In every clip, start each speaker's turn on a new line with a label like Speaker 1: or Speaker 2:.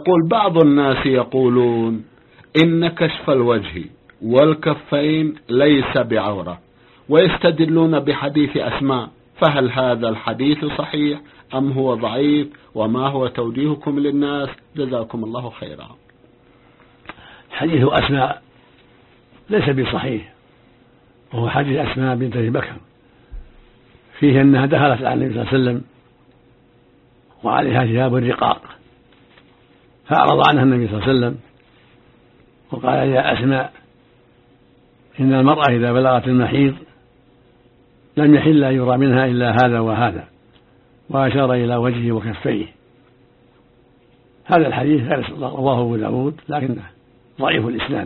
Speaker 1: يقول بعض الناس يقولون إن كشف الوجه والكفين ليس بعورة، ويستدلون بحديث أسماء، فهل هذا الحديث صحيح أم هو ضعيف؟ وما هو توجيهكم للناس؟ جزاكم الله خيرا.
Speaker 2: حديث أسماء ليس بصحيح، وهو حديث أسماء بنت أبي بكر، فيه أنها دخلت على النبي صلى الله عليه وسلم وعليها ثياب الرقاق، فأعرض عنها النبي صلى الله عليه وسلم وقال: يا أسماء، إن المرأة إذا بلغت المحيض لم يحل أن يرى منها إلا هذا وهذا، وأشار إلى وجهه وكفيه. هذا الحديث رواه أبو داود لكنه ضعيف الإسناد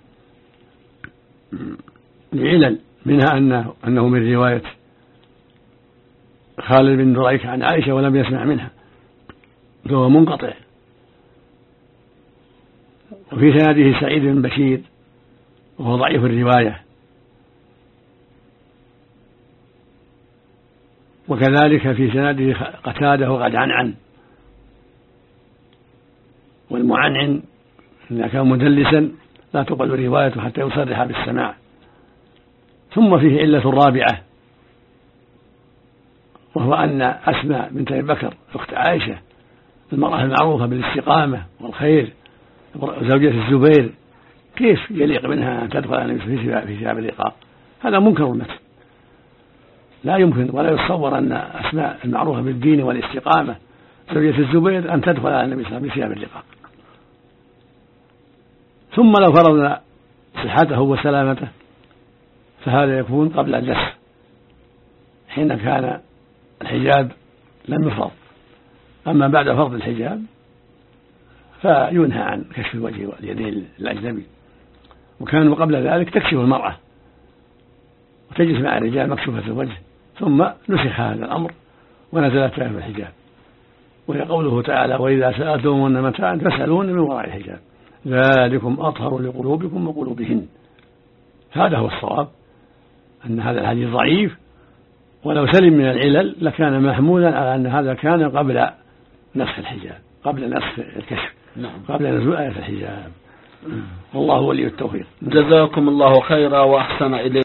Speaker 2: لعلل، منها أنه من رواية خالد بن دريك عن عائشة ولم يسمع منها، فهو منقطع. وفي سنده سعيد بن بشير وهو ضعيف الرواية، وكذلك في سنده قتادة وقد عنعن، والمعنعن إذا كان مدلسا لا تقبل روايته حتى يصرح بالسماع. ثم فيه علة رابعة، وهو أن أسماء بنت أبي بكر أخت عائشة المرأة المعروفة بالاستقامة والخير، زوجة الزبير، كيف يليق منها أن تدخل في ثياب الرقاق؟ هذا منكر مثل، لا يمكن ولا يتصور أن أسماء المعروفة بالدين والاستقامة زوجة الزبير أن تدخل على النبي صلى الله عليه وسلم بثياب الرقاق. ثم لو فرضنا صحته وسلامته فهذا يكون قبل النسخ، حين كان الحجاب لم يفرض. أما بعد فرض الحجاب فينهى عن كشف الوجه واليدين الأجنبي، وكانوا قبل ذلك تكشف المرأة وتجلس مع الرجال مكشوفة الوجه، ثم نسخ هذا الأمر ونزلت في الحجاب. وهي قوله تعالى: وإذا سألتموهن متاعا فاسألوهن من وراء الحجاب ذلكم أطهر لقلوبكم وقلوبهن. هذا هو الصواب، أن هذا الحديث ضعيف، ولو سلم من العلل لكان محمولا على أن هذا كان قبل نسخ الحجاب، قبل نسخ الكشف، قبل نزول آية الحجاب. والله ولي التوفيق.
Speaker 1: جزاكم الله خيرا وأحسن إليكم.